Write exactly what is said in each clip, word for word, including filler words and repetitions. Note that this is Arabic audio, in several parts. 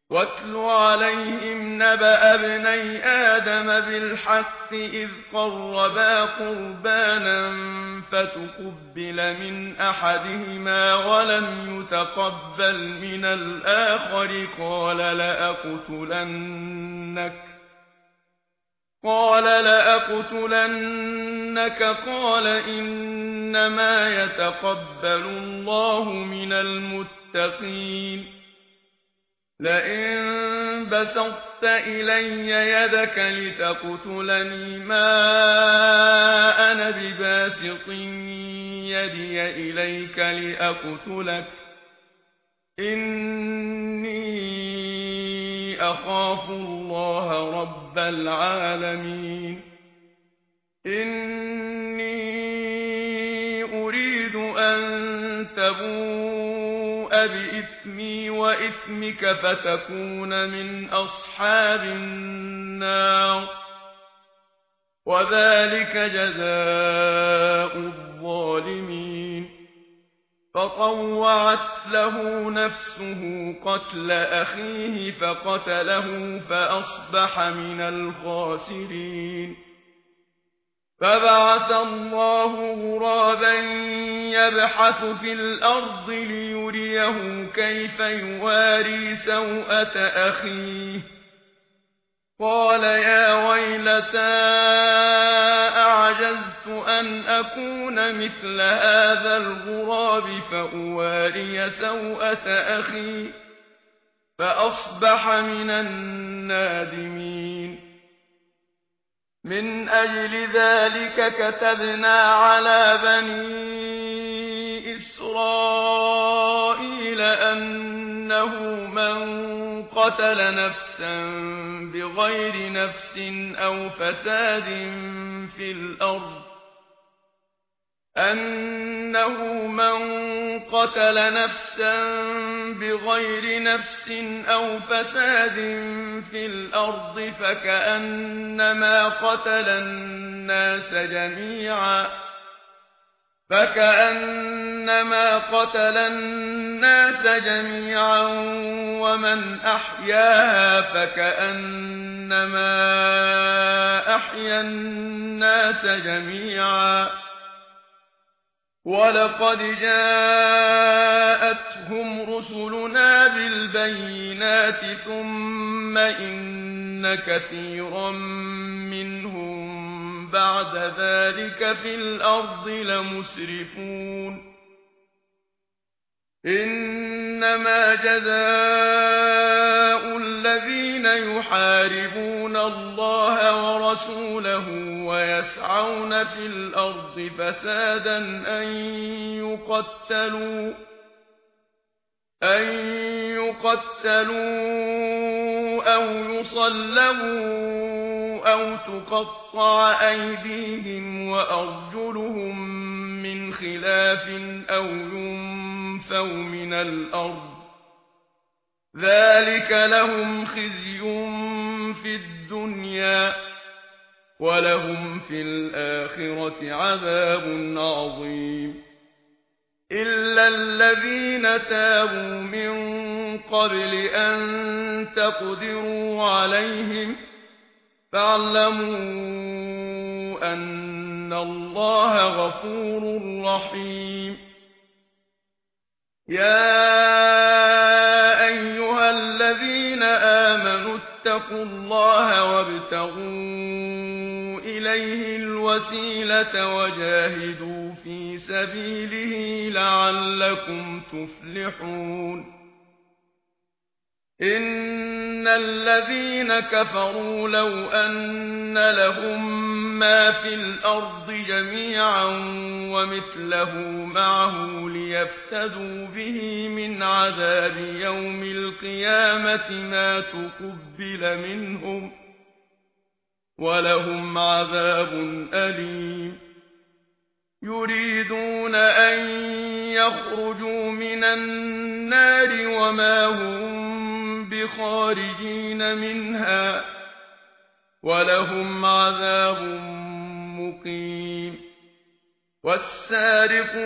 واتل عليهم نبأ ابني آدم بالحق إذ قربا قربانا فتقبل من أحدهما ولم يتقبل من الآخر قال لأقتلنك قال لأقتلنك قال إنما يتقبل الله من المتقين لئن بسطت إلي يدك لتقتلني ما أنا بباسط يدي إليك لأقتلك إني أخاف الله رب العالمين إني أريد أن تبوء بإثمي وإثمك فتكون من أصحاب النار وذلك جزاء الظالمين فطوعت له نفسه قتل أخيه فقتله فأصبح من الخاسرين فبعث الله غرابا يبحث في الأرض ليريه كيف يواري سوءة أخيه قال يا ويلتى أعجزت أن أكون مثل هذا الغراب فأواري سوءة أخي فأصبح من النادمين من أجل ذلك كتبنا على بني إسرائيل أنه من قتل نفسا بغير نفس أو فساد في الأرض أنه من قتل نفسا بغير نفس أو فساد في الأرض فكأنما قتل الناس جميعا فكأنما قتل الناس جميعا ومن أحياها فكأنما أحيا الناس جميعا ولقد جاءتهم رسلنا بالبينات ثم إن كثيرا منهم بعد ذلك في الأرض لمسرفون إنما جزاء الذين يحاربون الله ورسوله ويسعون في الأرض فسادا أن يقتلوا أن يقتلوا أو يصلبوا أو تقطع أيديهم وأرجلهم من خلاف أو ينفوا من الأرض ذلك لهم خزي في الدنيا ولهم في الآخرة عذاب عظيم إلا الذين تابوا من قبل أن تقدروا عليهم فاعلموا أن الله غفور رحيم يا أيها الذين آمنوا اتقوا الله وابتغوا إليه الوسيلة وجاهدوا في سبيله لعلكم تفلحون إن الذين كفروا لو أن لهم ما في الأرض جميعا ومثله معه ليفتدوا به من عذاب يوم القيامة ما تقبل منهم ولهم عذاب أليم يريدون أن يخرجوا من النار وما هم بخارجين منها ولهم عذاب مقيم والسارق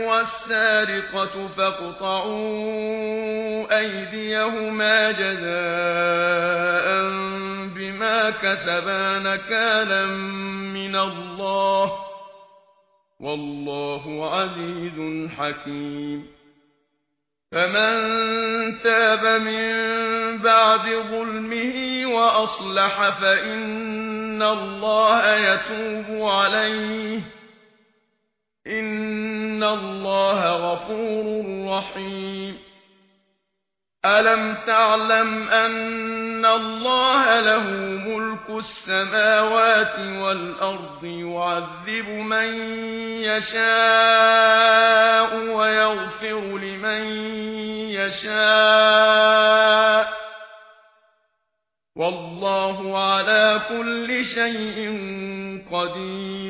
والسارقة فاقطعوا أيديهما جزاء كسبا نكالا من الله والله عزيز حكيم فمن تاب من بعد ظلمه وأصلح فإن الله يتوب عليه إن الله غفور رحيم ألم تعلم أن الله له ملك السماوات والأرض يعذب من يشاء ويغفر لمن يشاء والله على كل شيء قدير